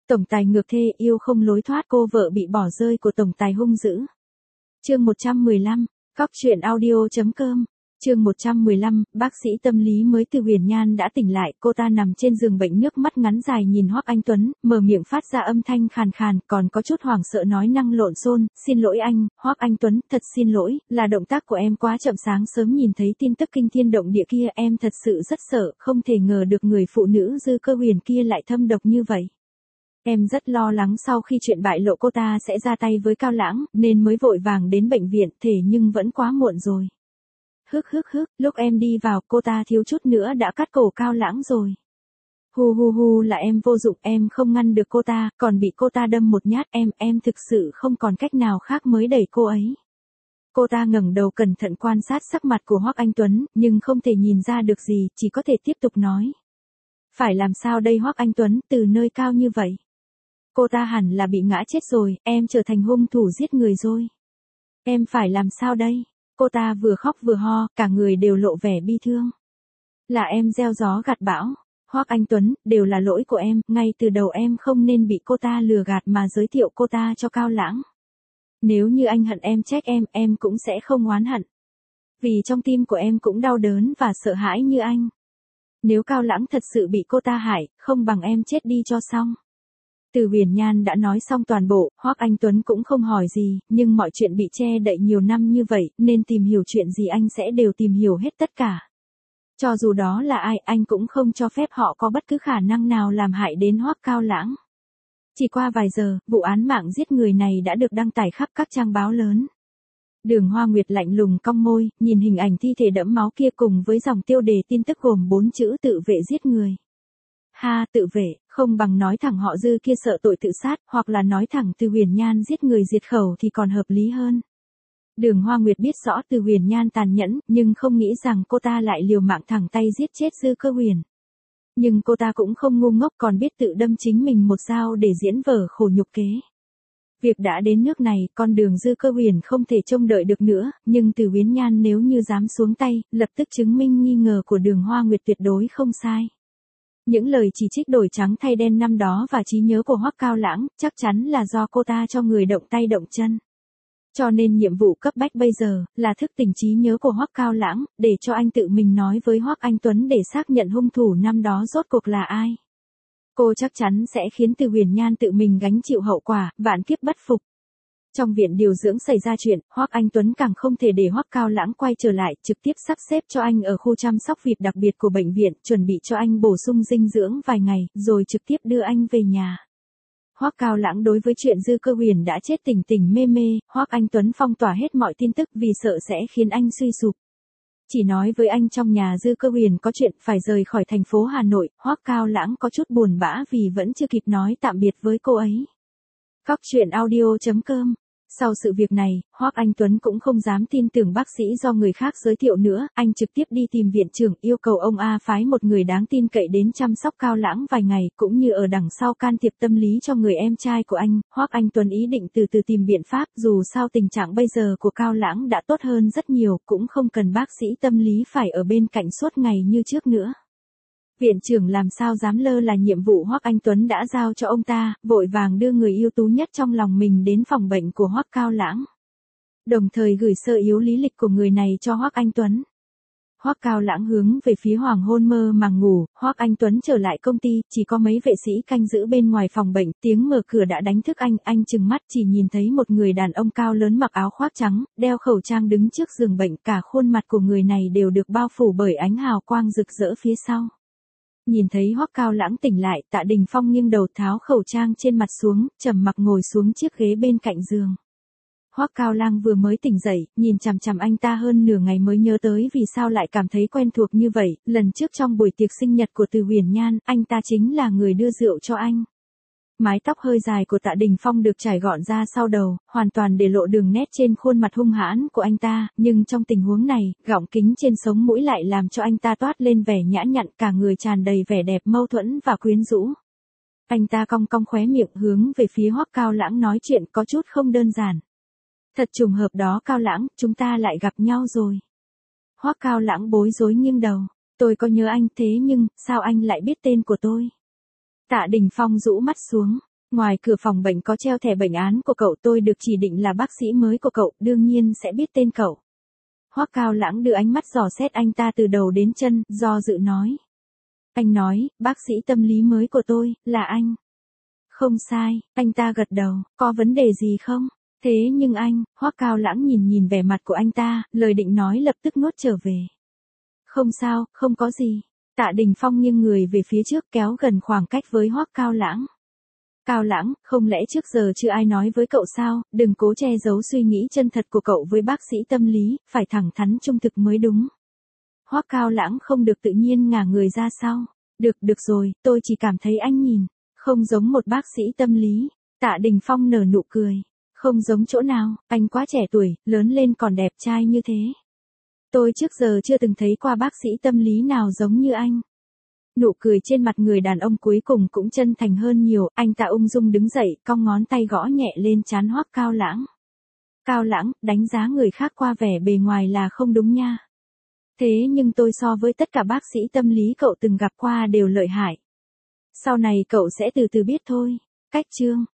Tổng tài ngược thê yêu không lối thoát, cô vợ bị bỏ rơi của tổng tài hung dữ. Chương 115, Cóc truyện audio.com. Chương 115, bác sĩ tâm lý mới từ Huyền Nhan đã tỉnh lại, cô ta nằm trên giường bệnh, nước mắt ngắn dài nhìn Hoắc Anh Tuấn, mở miệng phát ra âm thanh khàn khàn, còn có chút hoảng sợ nói năng lộn xộn, "Xin lỗi anh, Hoắc Anh Tuấn, thật xin lỗi, là động tác của em quá chậm, sáng sớm nhìn thấy tin tức kinh thiên động địa kia, em thật sự rất sợ, không thể ngờ được người phụ nữ Dư Cơ Huyền kia lại thâm độc như vậy. Em rất lo lắng sau khi chuyện bại lộ cô ta sẽ ra tay với Cao Lãng, nên mới vội vàng đến bệnh viện, thế nhưng vẫn quá muộn rồi. Lúc em đi vào, cô ta thiếu chút nữa đã cắt cổ Cao Lãng rồi. Hu, là em vô dụng, em không ngăn được cô ta, còn bị cô ta đâm một nhát, em thực sự không còn cách nào khác mới đẩy cô ấy." Cô ta ngẩng đầu cẩn thận quan sát sắc mặt của Hoắc Anh Tuấn, nhưng không thể nhìn ra được gì, chỉ có thể tiếp tục nói. "Phải làm sao đây Hoắc Anh Tuấn, từ nơi cao như vậy? Cô ta hẳn là bị ngã chết rồi, em trở thành hung thủ giết người rồi. Em phải làm sao đây?" Cô ta vừa khóc vừa ho, cả người đều lộ vẻ bi thương. "Là em gieo gió gặt bão. Hoắc Anh Tuấn, đều là lỗi của em, ngay từ đầu em không nên bị cô ta lừa gạt mà giới thiệu cô ta cho Cao Lãng. Nếu như anh hận em trách em cũng sẽ không oán hận. Vì trong tim của em cũng đau đớn và sợ hãi như anh. Nếu Cao Lãng thật sự bị cô ta hại, không bằng em chết đi cho xong." Từ Huyền Nhan đã nói xong toàn bộ, Hoắc Anh Tuấn cũng không hỏi gì, nhưng mọi chuyện bị che đậy nhiều năm như vậy, nên tìm hiểu chuyện gì anh sẽ đều tìm hiểu hết tất cả. Cho dù đó là ai, anh cũng không cho phép họ có bất cứ khả năng nào làm hại đến Hoắc Cao Lãng. Chỉ qua vài giờ, vụ án mạng giết người này đã được đăng tải khắp các trang báo lớn. Đường Hoa Nguyệt lạnh lùng cong môi, nhìn hình ảnh thi thể đẫm máu kia cùng với dòng tiêu đề tin tức gồm 4 chữ tự vệ giết người. Ha, tự vệ, không bằng nói thẳng họ Dư kia sợ tội tự sát, hoặc là nói thẳng Từ Huyền Nhan giết người diệt khẩu thì còn hợp lý hơn. Đường Hoa Nguyệt biết rõ Từ Huyền Nhan tàn nhẫn, nhưng không nghĩ rằng cô ta lại liều mạng thẳng tay giết chết Dư Cơ Huyền. Nhưng cô ta cũng không ngu ngốc, còn biết tự đâm chính mình một dao để diễn vở khổ nhục kế. Việc đã đến nước này, con đường Dư Cơ Huyền không thể trông đợi được nữa, nhưng Từ Huyền Nhan nếu như dám xuống tay, lập tức chứng minh nghi ngờ của Đường Hoa Nguyệt tuyệt đối không sai. Những lời chỉ trích đổi trắng thay đen năm đó và trí nhớ của Hoắc Cao Lãng, chắc chắn là do cô ta cho người động tay động chân. Cho nên nhiệm vụ cấp bách bây giờ, là thức tỉnh trí nhớ của Hoắc Cao Lãng, để cho anh tự mình nói với Hoắc Anh Tuấn để xác nhận hung thủ năm đó rốt cuộc là ai. Cô chắc chắn sẽ khiến Từ Huyền Nhan tự mình gánh chịu hậu quả, vạn kiếp bất phục. Trong viện điều dưỡng xảy ra chuyện, Hoắc Anh Tuấn càng không thể để Hoắc Cao Lãng quay trở lại, trực tiếp sắp xếp cho anh ở khu chăm sóc việc đặc biệt của bệnh viện, chuẩn bị cho anh bổ sung dinh dưỡng vài ngày, rồi trực tiếp đưa anh về nhà. Hoắc Cao Lãng đối với chuyện Dư Cơ Huyền đã chết tỉnh tỉnh mê mê, Hoắc Anh Tuấn phong tỏa hết mọi tin tức vì sợ sẽ khiến anh suy sụp. Chỉ nói với anh trong nhà Dư Cơ Huyền có chuyện phải rời khỏi thành phố Hà Nội, Hoắc Cao Lãng có chút buồn bã vì vẫn chưa kịp nói tạm biệt với cô ấy. Cóc truyện audio.com. Sau sự việc này, Hoắc Anh Tuấn cũng không dám tin tưởng bác sĩ do người khác giới thiệu nữa, anh trực tiếp đi tìm viện trưởng yêu cầu ông A phái một người đáng tin cậy đến chăm sóc Cao Lãng vài ngày, cũng như ở đằng sau can thiệp tâm lý cho người em trai của anh. Hoắc Anh Tuấn ý định từ từ tìm biện pháp, dù sao tình trạng bây giờ của Cao Lãng đã tốt hơn rất nhiều, cũng không cần bác sĩ tâm lý phải ở bên cạnh suốt ngày như trước nữa. Viện trưởng làm sao dám lơ là nhiệm vụ Hoắc Anh Tuấn đã giao cho ông ta, vội vàng đưa người ưu tú nhất trong lòng mình đến phòng bệnh của Hoắc Cao Lãng. Đồng thời gửi sơ yếu lý lịch của người này cho Hoắc Anh Tuấn. Hoắc Cao Lãng hướng về phía hoàng hôn mơ màng ngủ, Hoắc Anh Tuấn trở lại công ty, chỉ có mấy vệ sĩ canh giữ bên ngoài phòng bệnh, tiếng mở cửa đã đánh thức anh trừng mắt chỉ nhìn thấy một người đàn ông cao lớn mặc áo khoác trắng, đeo khẩu trang đứng trước giường bệnh, cả khuôn mặt của người này đều được bao phủ bởi ánh hào quang rực rỡ phía sau. Nhìn thấy Hoắc Cao Lãng tỉnh lại, Tạ Đình Phong nghiêng đầu tháo khẩu trang trên mặt xuống, trầm mặc ngồi xuống chiếc ghế bên cạnh giường. Hoắc Cao Lãng vừa mới tỉnh dậy, nhìn chằm chằm anh ta hơn nửa ngày mới nhớ tới vì sao lại cảm thấy quen thuộc như vậy, lần trước trong buổi tiệc sinh nhật của Từ Huyền Nhan, anh ta chính là người đưa rượu cho anh. Mái tóc hơi dài của Tạ Đình Phong được trải gọn ra sau đầu, hoàn toàn để lộ đường nét trên khuôn mặt hung hãn của anh ta, nhưng trong tình huống này, gọng kính trên sống mũi lại làm cho anh ta toát lên vẻ nhã nhặn, cả người tràn đầy vẻ đẹp mâu thuẫn và quyến rũ. Anh ta cong cong khóe miệng hướng về phía Hoắc Cao Lãng nói chuyện có chút không đơn giản. Thật trùng hợp đó Cao Lãng, chúng ta lại gặp nhau rồi. Hoắc Cao Lãng bối rối nghiêng đầu, tôi có nhớ anh thế nhưng, sao anh lại biết tên của tôi? Tạ Đình Phong rũ mắt xuống, Ngoài cửa phòng bệnh có treo thẻ bệnh án của cậu, tôi được chỉ định là bác sĩ mới của cậu, đương nhiên sẽ biết tên cậu. Hoắc Cao Lãng đưa ánh mắt dò xét anh ta từ đầu đến chân, do dự nói. Anh nói, bác sĩ tâm lý mới của tôi, là anh. Không sai, anh ta gật đầu, có vấn đề gì không? Thế nhưng anh, Hoắc Cao Lãng nhìn vẻ mặt của anh ta, lời định nói lập tức nuốt trở về. Không sao, không có gì. Tạ Đình Phong nghiêng người về phía trước kéo gần khoảng cách với Hoắc Cao Lãng. Cao Lãng, không lẽ trước giờ chưa ai nói với cậu sao, đừng cố che giấu suy nghĩ chân thật của cậu với bác sĩ tâm lý, phải thẳng thắn trung thực mới đúng. Hoắc Cao Lãng không được tự nhiên ngả người ra sau. Được rồi, tôi chỉ cảm thấy anh nhìn, không giống một bác sĩ tâm lý. Tạ Đình Phong nở nụ cười. Không giống chỗ nào, anh quá trẻ tuổi, lớn lên còn đẹp trai như thế. Tôi trước giờ chưa từng thấy qua bác sĩ tâm lý nào giống như anh. Nụ cười trên mặt người đàn ông cuối cùng cũng chân thành hơn nhiều, anh ta ung dung đứng dậy, cong ngón tay gõ nhẹ lên trán Hoắc Cao Lãng. Cao Lãng, đánh giá người khác qua vẻ bề ngoài là không đúng nha. Thế nhưng tôi so với tất cả bác sĩ tâm lý cậu từng gặp qua đều lợi hại. Sau này cậu sẽ từ từ biết thôi. Cách chương